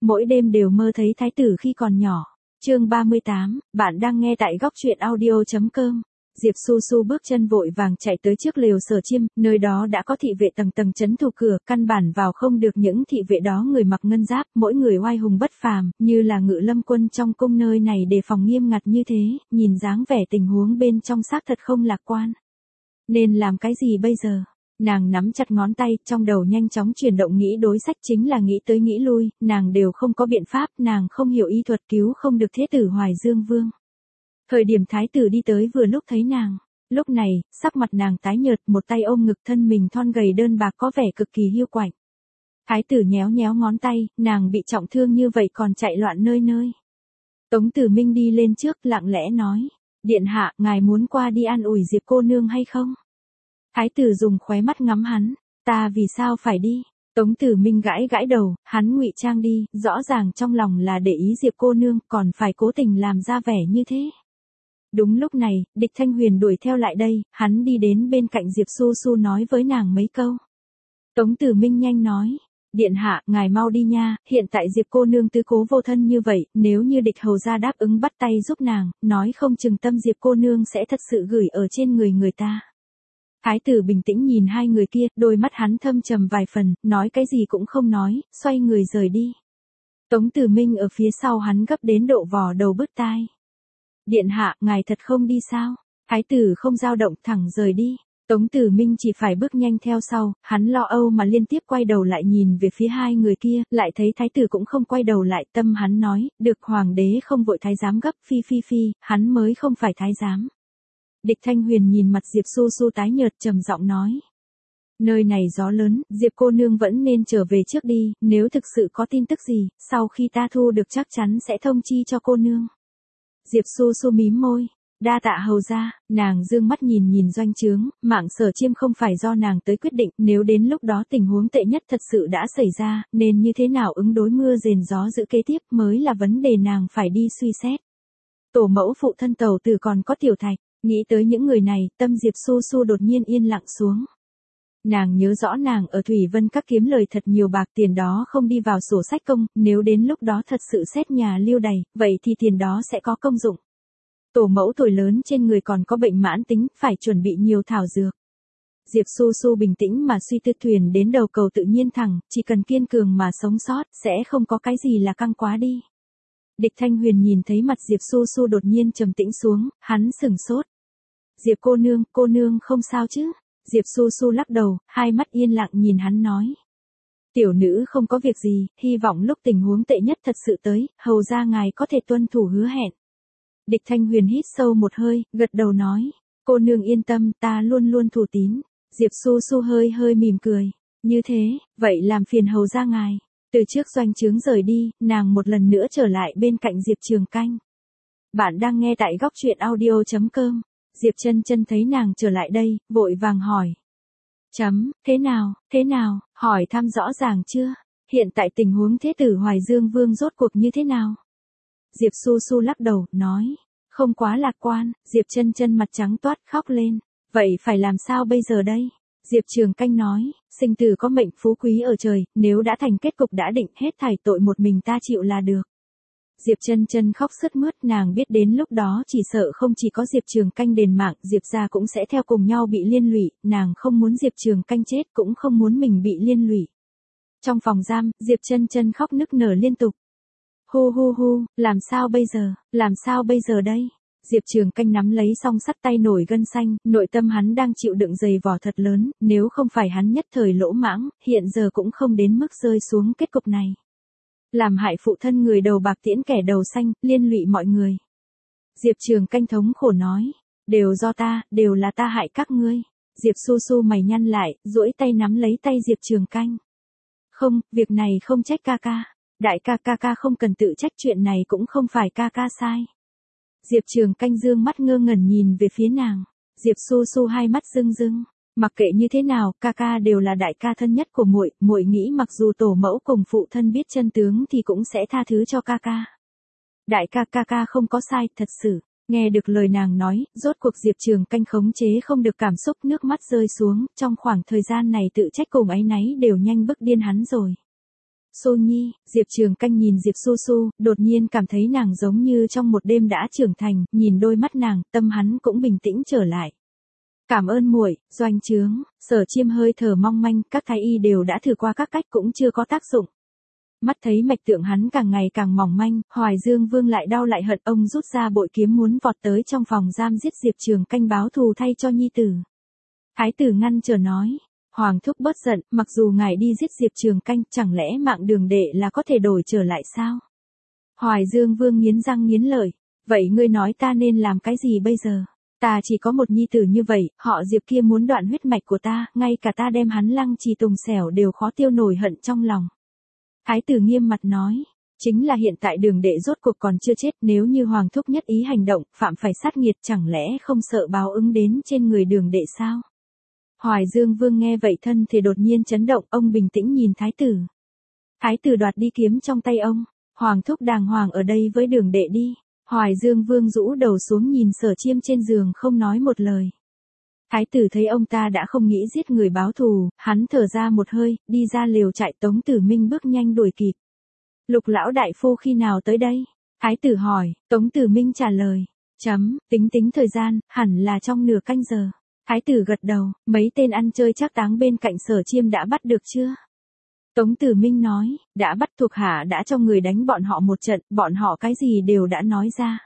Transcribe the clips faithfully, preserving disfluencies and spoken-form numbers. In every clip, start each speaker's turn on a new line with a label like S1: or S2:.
S1: mỗi đêm đều mơ thấy thái tử khi còn nhỏ. Chương ba mươi tám, bạn đang nghe tại góc truyện audio chấm com. Diệp Su Su bước chân vội vàng chạy tới trước lều Sở Chiêm, nơi đó đã có thị vệ tầng tầng trấn thủ cửa, căn bản vào không được những thị vệ đó người mặc ngân giáp, mỗi người oai hùng bất phàm, như là ngự lâm quân trong cung nơi này đề phòng nghiêm ngặt như thế, nhìn dáng vẻ tình huống bên trong xác thật không lạc quan. Nên làm cái gì bây giờ? Nàng nắm chặt ngón tay, trong đầu nhanh chóng chuyển động nghĩ đối sách chính là nghĩ tới nghĩ lui, nàng đều không có biện pháp, nàng không hiểu y thuật cứu không được thế tử Hoài Dương Vương. Thời điểm thái tử đi tới vừa lúc thấy nàng, lúc này, sắc mặt nàng tái nhợt, một tay ôm ngực thân mình thon gầy đơn bạc có vẻ cực kỳ hiu quạnh. Thái tử nhéo nhéo ngón tay, nàng bị trọng thương như vậy còn chạy loạn nơi nơi. Tống Tử Minh đi lên trước lặng lẽ nói, điện hạ, ngài muốn qua đi an ủi Diệp cô nương hay không? Thái tử dùng khóe mắt ngắm hắn, ta vì sao phải đi? Tống Tử Minh gãi gãi đầu, hắn ngụy trang đi, rõ ràng trong lòng là để ý Diệp cô nương, còn phải cố tình làm ra vẻ như thế. Đúng lúc này, Địch Thanh Huyền đuổi theo lại đây, hắn đi đến bên cạnh Diệp Su Su nói với nàng mấy câu. Tống Tử Minh nhanh nói, điện hạ, ngài mau đi nha, hiện tại Diệp cô nương tứ cố vô thân như vậy, nếu như Địch hầu gia đáp ứng bắt tay giúp nàng, nói không chừng tâm Diệp cô nương sẽ thật sự gửi ở trên người người ta. Thái tử bình tĩnh nhìn hai người kia, đôi mắt hắn thâm trầm vài phần, nói cái gì cũng không nói, xoay người rời đi. Tống Tử Minh ở phía sau hắn gấp đến độ vò đầu bứt tai. Điện hạ, ngài thật không đi sao? Thái tử không dao động thẳng rời đi. Tống Tử Minh chỉ phải bước nhanh theo sau, hắn lo âu mà liên tiếp quay đầu lại nhìn về phía hai người kia, lại thấy thái tử cũng không quay đầu lại, tâm hắn nói, được hoàng đế không vội thái giám gấp, phi phi phi, hắn mới không phải thái giám. Địch Thanh Huyền nhìn mặt Diệp Su Su tái nhợt trầm giọng nói. Nơi này gió lớn, Diệp cô nương vẫn nên trở về trước đi, nếu thực sự có tin tức gì, sau khi ta thu được chắc chắn sẽ thông chi cho cô nương. Diệp Su Su mím môi, đa tạ hầu gia, nàng dương mắt nhìn nhìn doanh trướng, mạng Sở Chiêm không phải do nàng tới quyết định, nếu đến lúc đó tình huống tệ nhất thật sự đã xảy ra, nên như thế nào ứng đối mưa rền gió dữ kế tiếp mới là vấn đề nàng phải đi suy xét. Tổ mẫu phụ thân tàu tử còn có Tiểu Thạch, nghĩ tới những người này, tâm Diệp Su Su đột nhiên yên lặng xuống. Nàng nhớ rõ nàng ở Thủy Vân Các kiếm lời thật nhiều bạc, tiền đó không đi vào sổ sách công, nếu đến lúc đó thật sự xét nhà lưu đày, vậy thì tiền đó sẽ có công dụng. Tổ mẫu tuổi lớn trên người còn có bệnh mãn tính, phải chuẩn bị nhiều thảo dược. Diệp Su Su bình tĩnh mà suy tư, thuyền đến đầu cầu tự nhiên thẳng, chỉ cần kiên cường mà sống sót, sẽ không có cái gì là căng quá đi. Địch Thanh Huyền nhìn thấy mặt Diệp Su Su đột nhiên trầm tĩnh xuống, hắn sửng sốt. Diệp cô nương, cô nương không sao chứ? Diệp Su Su lắc đầu, hai mắt yên lặng nhìn hắn nói. Tiểu nữ không có việc gì, hy vọng lúc tình huống tệ nhất thật sự tới, hầu ra ngài có thể tuân thủ hứa hẹn. Địch Thanh Huyền hít sâu một hơi, gật đầu nói. Cô nương yên tâm, ta luôn luôn thủ tín. Diệp Su Su hơi hơi mỉm cười. Như thế, vậy làm phiền hầu ra ngài. Từ trước doanh trướng rời đi, nàng một lần nữa trở lại bên cạnh Diệp Trường Canh. Bạn đang nghe tại góc truyện audio chấm com. Diệp Chân Chân thấy nàng trở lại đây, vội vàng hỏi. Chấm, thế nào, thế nào, hỏi thăm rõ ràng chưa? Hiện tại tình huống thế tử Hoài Dương Vương rốt cuộc như thế nào? Diệp Su Su lắc đầu, nói. Không quá lạc quan, Diệp Chân Chân mặt trắng toát khóc lên. Vậy phải làm sao bây giờ đây? Diệp Trường Canh nói, sinh tử có mệnh phú quý ở trời, nếu đã thành kết cục đã định, hết thảy tội một mình ta chịu là được. Diệp Chân Chân khóc sướt mướt, nàng biết đến lúc đó chỉ sợ không chỉ có Diệp Trường Canh đền mạng, Diệp gia cũng sẽ theo cùng nhau bị liên lụy, nàng không muốn Diệp Trường Canh chết, cũng không muốn mình bị liên lụy. Trong phòng giam, Diệp Chân Chân khóc nức nở liên tục. Hu hu hu, làm sao bây giờ, làm sao bây giờ đây? Diệp Trường Canh nắm lấy song sắt tay nổi gân xanh, nội tâm hắn đang chịu đựng dày vò thật lớn, nếu không phải hắn nhất thời lỗ mãng, hiện giờ cũng không đến mức rơi xuống kết cục này. Làm hại phụ thân người đầu bạc tiễn kẻ đầu xanh, liên lụy mọi người. Diệp Trường Canh thống khổ nói, đều do ta, đều là ta hại các ngươi. Diệp Su Su mày nhăn lại, duỗi tay nắm lấy tay Diệp Trường Canh. Không, việc này không trách ca ca. Đại ca ca ca không cần tự trách, chuyện này cũng không phải ca ca sai. Diệp Trường Canh dương mắt ngơ ngẩn nhìn về phía nàng. Diệp Su Su hai mắt rưng rưng. Mặc kệ như thế nào, ca ca đều là đại ca thân nhất của muội, muội nghĩ mặc dù tổ mẫu cùng phụ thân biết chân tướng thì cũng sẽ tha thứ cho ca ca. Đại ca ca ca không có sai, thật sự. Nghe được lời nàng nói, rốt cuộc Diệp Trường Canh khống chế không được cảm xúc, nước mắt rơi xuống, trong khoảng thời gian này tự trách cùng áy náy đều nhanh bức điên hắn rồi. Su Nhi, Diệp Trường Canh nhìn Diệp Su Su, đột nhiên cảm thấy nàng giống như trong một đêm đã trưởng thành, nhìn đôi mắt nàng, tâm hắn cũng bình tĩnh trở lại. Cảm ơn muội, Doanh Trướng. Sở Chiêm hơi thở mong manh, các thái y đều đã thử qua các cách cũng chưa có tác dụng. Mắt thấy mạch tượng hắn càng ngày càng mỏng manh, Hoài Dương Vương lại đau lại hận, ông rút ra bội kiếm muốn vọt tới trong phòng giam giết Diệp Trường Canh báo thù thay cho nhi tử. Thái tử ngăn trở nói, Hoàng thúc bớt giận, mặc dù ngài đi giết Diệp Trường Canh, chẳng lẽ mạng Đường đệ là có thể đổi trở lại sao? Hoài Dương Vương nghiến răng nghiến lợi, vậy ngươi nói ta nên làm cái gì bây giờ? Ta chỉ có một nhi tử như vậy, họ Diệp kia muốn đoạn huyết mạch của ta, ngay cả ta đem hắn lăng trì tùng xẻo đều khó tiêu nổi hận trong lòng. Thái tử nghiêm mặt nói, chính là hiện tại Đường đệ rốt cuộc còn chưa chết, nếu như Hoàng thúc nhất ý hành động, phạm phải sát nghiệt, chẳng lẽ không sợ báo ứng đến trên người Đường đệ sao? Hoài Dương Vương nghe vậy thân thể đột nhiên chấn động, ông bình tĩnh nhìn thái tử. Thái tử đoạt đi kiếm trong tay ông, Hoàng thúc đàng hoàng ở đây với Đường đệ đi. Hoài Dương Vương rũ đầu xuống nhìn Sở Chiêm trên giường không nói một lời. Thái tử thấy ông ta đã không nghĩ giết người báo thù, hắn thở ra một hơi, đi ra lều trại. Tống Tử Minh bước nhanh đuổi kịp. Lục lão đại phu khi nào tới đây? Thái tử hỏi, Tống Tử Minh trả lời, chấm, tính tính thời gian, hẳn là trong nửa canh giờ. Thái tử gật đầu, mấy tên ăn chơi trác táng bên cạnh Sở Chiêm đã bắt được chưa? Tống Tử Minh nói, đã bắt, thuộc hạ đã cho người đánh bọn họ một trận, bọn họ cái gì đều đã nói ra.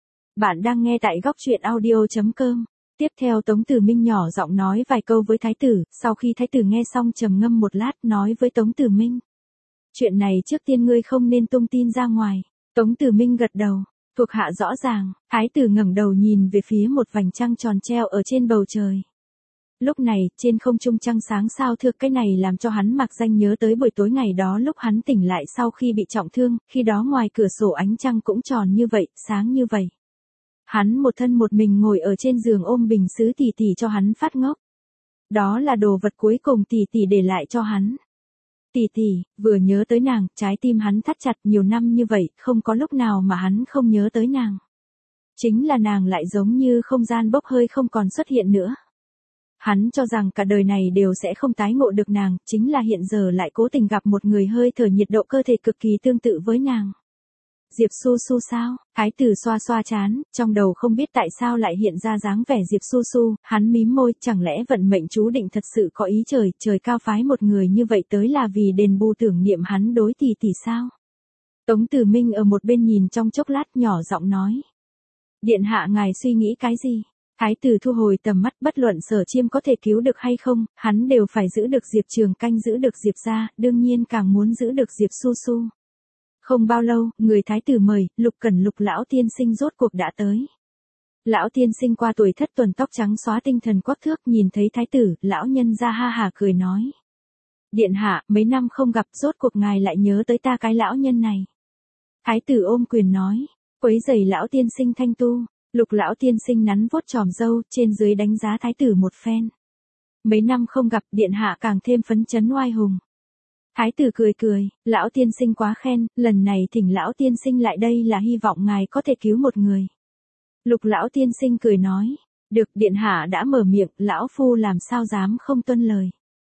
S1: Bạn đang nghe tại góc truyện audio chấm com. Tiếp theo Tống Tử Minh nhỏ giọng nói vài câu với thái tử, sau khi thái tử nghe xong trầm ngâm một lát nói với Tống Tử Minh. Chuyện này trước tiên ngươi không nên tung tin ra ngoài. Tống Tử Minh gật đầu, thuộc hạ rõ ràng. Thái tử ngẩng đầu nhìn về phía một vành trăng tròn treo ở trên bầu trời. Lúc này, trên không trung trăng sáng sao thưa, cái này làm cho hắn mặc danh nhớ tới buổi tối ngày đó lúc hắn tỉnh lại sau khi bị trọng thương, khi đó ngoài cửa sổ ánh trăng cũng tròn như vậy, sáng như vậy. Hắn một thân một mình ngồi ở trên giường ôm bình sứ tỷ tỷ cho hắn phát ngốc. Đó là đồ vật cuối cùng tỷ tỷ để lại cho hắn. Tỷ tỷ, vừa nhớ tới nàng, trái tim hắn thắt chặt, nhiều năm như vậy, không có lúc nào mà hắn không nhớ tới nàng. Chính là nàng lại giống như không gian bốc hơi không còn xuất hiện nữa. Hắn cho rằng cả đời này đều sẽ không tái ngộ được nàng, chính là hiện giờ lại cố tình gặp một người hơi thở nhiệt độ cơ thể cực kỳ tương tự với nàng. Diệp Su Su sao? Thái tử xoa xoa trán, trong đầu không biết tại sao lại hiện ra dáng vẻ Diệp Su Su, hắn mím môi, chẳng lẽ vận mệnh chú định thật sự có ý trời, trời cao phái một người như vậy tới là vì đền bù tưởng niệm hắn đối tỷ tỷ sao? Tống Tử Minh ở một bên nhìn trong chốc lát nhỏ giọng nói. Điện hạ ngài suy nghĩ cái gì? Thái tử thu hồi tầm mắt, bất luận Sở Chiêm có thể cứu được hay không, hắn đều phải giữ được Diệp Trường Canh, giữ được Diệp gia, đương nhiên càng muốn giữ được Diệp Su Su. Không bao lâu, người thái tử mời, Lục Cẩn Lục lão tiên sinh rốt cuộc đã tới. Lão tiên sinh qua tuổi thất tuần, tóc trắng xóa, tinh thần quắc thước, nhìn thấy thái tử, lão nhân ra ha hà cười nói. Điện hạ, mấy năm không gặp, rốt cuộc ngài lại nhớ tới ta cái lão nhân này. Thái tử ôm quyền nói, quấy rầy lão tiên sinh thanh tu. Lục lão tiên sinh nắn vuốt tròm râu, trên dưới đánh giá thái tử một phen. Mấy năm không gặp, điện hạ càng thêm phấn chấn oai hùng. Thái tử cười cười, lão tiên sinh quá khen, lần này thỉnh lão tiên sinh lại đây là hy vọng ngài có thể cứu một người. Lục lão tiên sinh cười nói, được, điện hạ đã mở miệng, lão phu làm sao dám không tuân lời.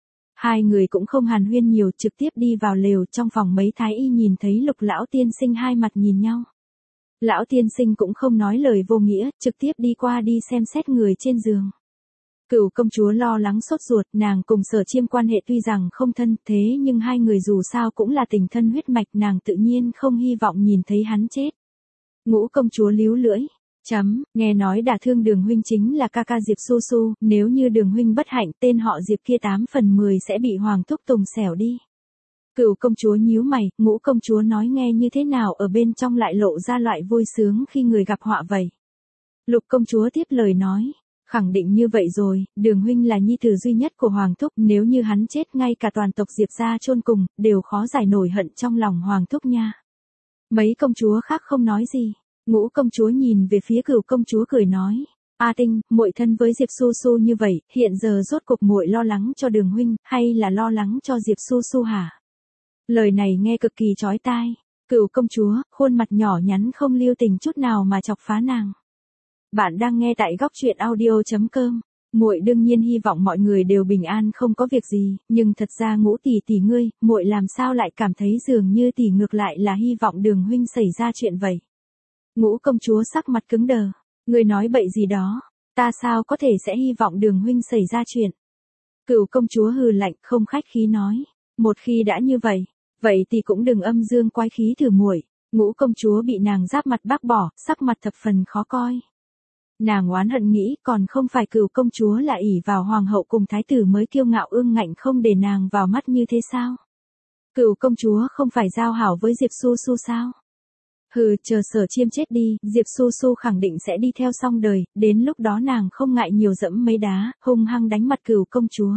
S1: Hai người cũng không hàn huyên nhiều, trực tiếp đi vào lều. Trong phòng mấy thái y nhìn thấy Lục lão tiên sinh hai mặt nhìn nhau. Lão tiên sinh cũng không nói lời vô nghĩa, trực tiếp đi qua đi xem xét người trên giường. Cửu công chúa lo lắng sốt ruột, nàng cùng Sở Chiêm quan hệ tuy rằng không thân, thế nhưng hai người dù sao cũng là tình thân huyết mạch, nàng tự nhiên không hy vọng nhìn thấy hắn chết. Ngũ công chúa líu lưỡi, chấm, nghe nói đả thương Đường huynh chính là ca ca Diệp Su Su, nếu như Đường huynh bất hạnh, tên họ Diệp kia tám phần mười sẽ bị Hoàng thúc tùng xẻo đi. Cửu công chúa nhíu mày, ngũ công chúa nói nghe như thế nào ở bên trong lại lộ ra loại vui sướng khi người gặp họa vậy. Lục công chúa tiếp lời nói, khẳng định như vậy rồi, Đường huynh là nhi tử duy nhất của Hoàng thúc, nếu như hắn chết ngay cả toàn tộc Diệp gia chôn cùng, đều khó giải nổi hận trong lòng Hoàng thúc nha. Mấy công chúa khác không nói gì, ngũ công chúa nhìn về phía Cửu công chúa cười nói, A Tinh, muội thân với Diệp Su Su như vậy, hiện giờ rốt cuộc muội lo lắng cho Đường huynh, hay là lo lắng cho Diệp Su Su hả? Lời này nghe cực kỳ chói tai. Cửu công chúa, khuôn mặt nhỏ nhắn không lưu tình chút nào mà chọc phá nàng. Bạn đang nghe tại góc truyện audio chấm com. Muội đương nhiên hy vọng mọi người đều bình an không có việc gì, nhưng thật ra Ngũ tỷ tỷ ngươi, muội làm sao lại cảm thấy dường như tỷ ngược lại là hy vọng Đường huynh xảy ra chuyện vậy. Ngũ công chúa sắc mặt cứng đờ, ngươi nói bậy gì đó, ta sao có thể sẽ hy vọng Đường huynh xảy ra chuyện. Cửu công chúa hừ lạnh không khách khí nói, một khi đã như vậy, vậy thì cũng đừng âm dương quái khí thử muội. Ngũ công chúa bị nàng giáp mặt bác bỏ, sắc mặt thập phần khó coi. Nàng oán hận nghĩ còn không phải Cửu công chúa là ỷ vào hoàng hậu cùng thái tử mới kiêu ngạo ương ngạnh không để nàng vào mắt như thế sao? Cửu công chúa không phải giao hảo với Diệp Su Su sao? Hừ, chờ Sở Chiêm chết đi, Diệp Su Su khẳng định sẽ đi theo xong đời, đến lúc đó nàng không ngại nhiều dẫm mấy đá, hung hăng đánh mặt Cửu công chúa.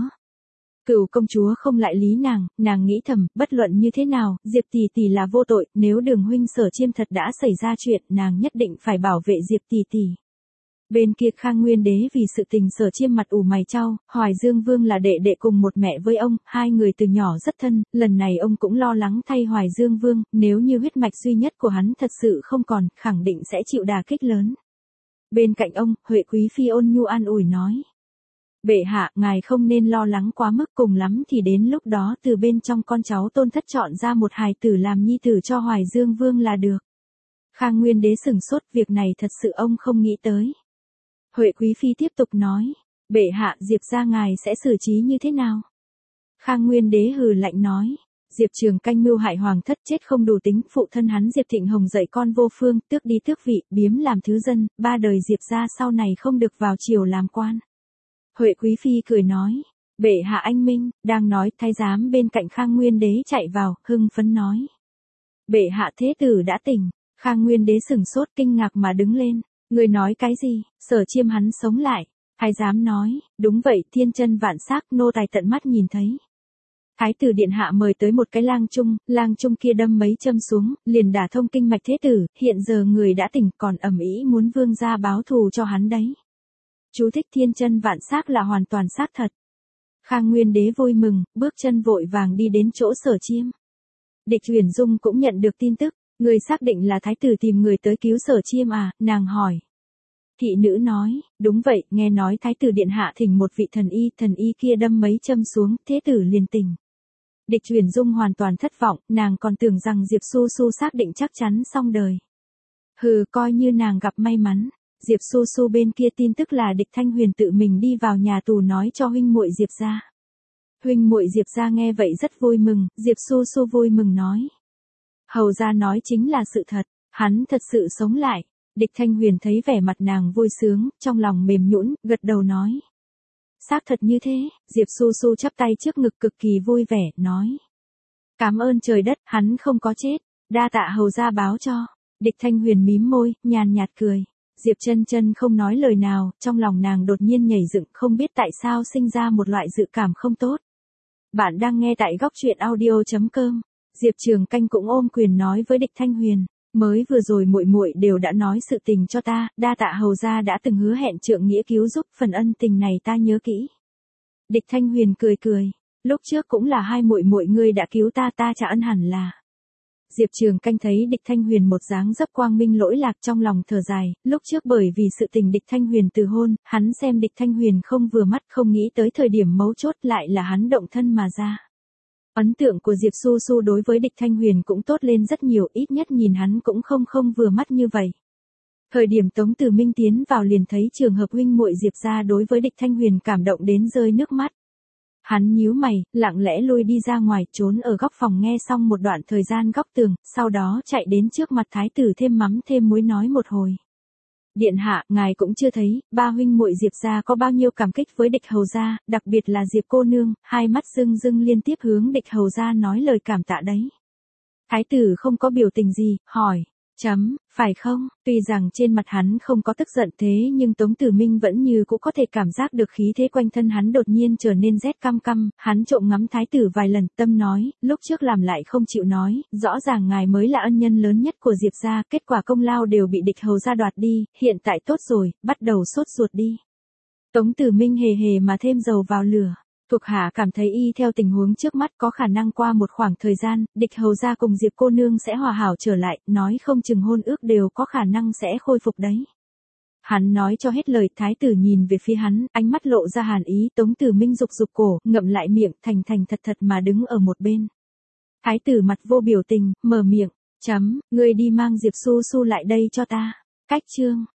S1: Cửu công chúa không lại lý nàng, nàng nghĩ thầm, bất luận như thế nào, Diệp tỷ tỷ là vô tội, nếu Đường huynh Sở Chiêm thật đã xảy ra chuyện, nàng nhất định phải bảo vệ Diệp tỷ tỷ. Bên kia Khang Nguyên đế vì sự tình Sở Chiêm mặt ủ mày chau, Hoài Dương Vương là đệ đệ cùng một mẹ với ông, hai người từ nhỏ rất thân, lần này ông cũng lo lắng thay Hoài Dương Vương, nếu như huyết mạch duy nhất của hắn thật sự không còn, khẳng định sẽ chịu đả kích lớn. Bên cạnh ông, Huệ Quý Phi ôn nhu an ủi nói. Bệ hạ, ngài không nên lo lắng quá mức, cùng lắm thì đến lúc đó từ bên trong con cháu tôn thất chọn ra một hài tử làm nhi tử cho Hoài Dương Vương là được. Khang Nguyên đế sửng sốt, việc này thật sự ông không nghĩ tới. Huệ Quý Phi tiếp tục nói, bệ hạ, Diệp gia ngài sẽ xử trí như thế nào? Khang Nguyên đế hừ lạnh nói, Diệp Trường Canh mưu hại hoàng thất chết không đủ tính, phụ thân hắn Diệp Thịnh Hồng dạy con vô phương, tước đi tước vị, biếm làm thứ dân, ba đời Diệp gia sau này không được vào triều làm quan. Huệ Quý Phi cười nói, bệ hạ anh minh, đang nói, thái giám bên cạnh Khang Nguyên đế chạy vào, hưng phấn nói. Bệ hạ thế tử đã tỉnh, Khang Nguyên đế sửng sốt kinh ngạc mà đứng lên. Người nói cái gì? Sở Chiêm hắn sống lại. Thái giám nói, đúng vậy, thiên chân vạn xác, nô tài tận mắt nhìn thấy. Thái tử điện hạ mời tới một cái lang trung, lang trung kia đâm mấy châm xuống, liền đả thông kinh mạch thế tử, hiện giờ người đã tỉnh còn ầm ĩ muốn vương gia báo thù cho hắn đấy. Chú thích thiên chân vạn xác là hoàn toàn xác thật. Khang Nguyên đế vui mừng, bước chân vội vàng đi đến chỗ Sở Chiêm. Địch Huyền Dung cũng nhận được tin tức. Người xác định là thái tử tìm người tới cứu Sở Chiêm à, nàng hỏi. Thị nữ nói, đúng vậy, nghe nói thái tử điện hạ thỉnh một vị thần y, thần y kia đâm mấy châm xuống, thế tử liền tỉnh. Địch Huyền Dung hoàn toàn thất vọng, nàng còn tưởng rằng Diệp Su Su xác định chắc chắn xong đời. Hừ, coi như nàng gặp may mắn. Diệp Su Su bên kia tin tức là Địch Thanh Huyền tự mình đi vào nhà tù nói cho huynh muội Diệp gia. Huynh muội Diệp gia nghe vậy rất vui mừng, Diệp Su Su vui mừng nói. Hầu gia nói chính là sự thật, hắn thật sự sống lại. Địch Thanh Huyền thấy vẻ mặt nàng vui sướng, trong lòng mềm nhũn, gật đầu nói. Xác thật như thế, Diệp Su Su chắp tay trước ngực cực kỳ vui vẻ, nói. Cảm ơn trời đất, hắn không có chết, đa tạ hầu gia báo cho. Địch Thanh Huyền mím môi, nhàn nhạt cười. Diệp Chân Chân không nói lời nào, trong lòng nàng đột nhiên nhảy dựng, không biết tại sao sinh ra một loại dự cảm không tốt. Bạn đang nghe tại góc truyện audio chấm com. Diệp Trường Canh cũng ôm quyền nói với Địch Thanh Huyền, mới vừa rồi muội muội đều đã nói sự tình cho ta, đa tạ hầu gia đã từng hứa hẹn trượng nghĩa cứu giúp, phần ân tình này ta nhớ kỹ. Địch Thanh Huyền cười cười, lúc trước cũng là hai muội muội ngươi đã cứu ta, ta trả ân hẳn là. Diệp Trường Canh thấy Địch Thanh Huyền một dáng dấp quang minh lỗi lạc trong lòng thở dài, lúc trước bởi vì sự tình Địch Thanh Huyền từ hôn, hắn xem Địch Thanh Huyền không vừa mắt, không nghĩ tới thời điểm mấu chốt lại là hắn động thân mà ra. Ấn tượng của Diệp Su Su đối với Địch Thanh Huyền cũng tốt lên rất nhiều, ít nhất nhìn hắn cũng không không vừa mắt như vậy. Thời điểm Tống Từ Minh tiến vào liền thấy trường hợp huynh muội Diệp gia đối với Địch Thanh Huyền cảm động đến rơi nước mắt. Hắn nhíu mày, lặng lẽ lui đi ra ngoài, trốn ở góc phòng nghe xong một đoạn thời gian góc tường, sau đó chạy đến trước mặt thái tử thêm mắm thêm muối nói một hồi. Điện hạ, ngài cũng chưa thấy, ba huynh muội Diệp gia có bao nhiêu cảm kích với Địch hầu gia, đặc biệt là Diệp cô nương, hai mắt rưng rưng liên tiếp hướng Địch hầu gia nói lời cảm tạ đấy. Thái tử không có biểu tình gì, hỏi, chấm, phải không? Tuy rằng trên mặt hắn không có tức giận thế nhưng Tống Tử Minh vẫn như cũng có thể cảm giác được khí thế quanh thân hắn đột nhiên trở nên rét căm căm, hắn trộm ngắm thái tử vài lần, tâm nói, lúc trước làm lại không chịu nói, rõ ràng ngài mới là ân nhân lớn nhất của Diệp gia, kết quả công lao đều bị Địch hầu gia đoạt đi, hiện tại tốt rồi, bắt đầu sốt ruột đi. Tống Tử Minh hề hề mà thêm dầu vào lửa. Thuộc hạ cảm thấy y theo tình huống trước mắt có khả năng qua một khoảng thời gian, Địch hầu gia cùng Diệp cô nương sẽ hòa hảo trở lại, nói không chừng hôn ước đều có khả năng sẽ khôi phục đấy. Hắn nói cho hết lời, thái tử nhìn về phía hắn, ánh mắt lộ ra hàn ý, Tống Tử Minh rục rục cổ, ngậm lại miệng, thành thành thật thật mà đứng ở một bên. Thái tử mặt vô biểu tình, mở miệng, chấm, ngươi đi mang Diệp Su Su lại đây cho ta. Cách chương.